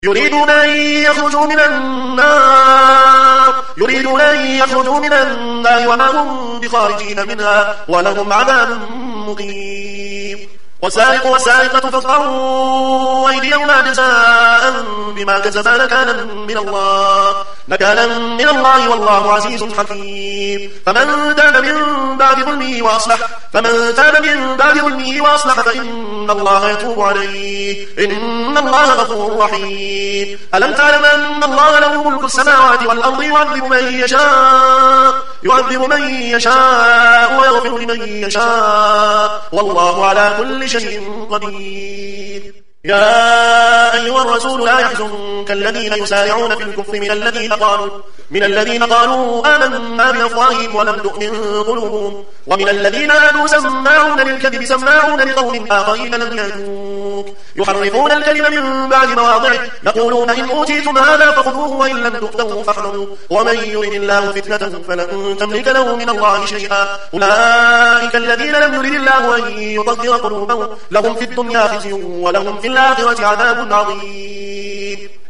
يريدون أن يخرجوا من النار وما هم بخارجين منها ولهم عذاب مقيم. والسارق والسارقة فاقطعوا أيديهما جزاء بما كسبا نكالا من الله والله عزيز حكيم. فمن تاب من بعد ظلمه وأصلح فإن الله يتوب عليه إن الله غفور رحيم. ألم تعلم أن الله له ملك السماوات والأرض يعذب من يشاء ويغفر لمن يشاء والله على كل شيء قدير. يا أيها الرسول لا يحزنك الذين يسارعون في الكفر من الذين قالوا آمنا بأفواههم ولم تؤمن قلوبهم ومن الذين هادوا سماعون للكذب سماعون لقوم آخرين لم يأتوك يحرفون الكلم من بعد مواضعه يقولون إن أوتيتم هذا فخذوه وإن لم تؤتوه فاحذروا ومن يرد الله فتنته فلن تملك له من الله شيئا. أولئك الذين لم يرد الله أن يطهر قلوبهم لهم في الدنيا خزي ولهم في الآخرة عذاب عظيم.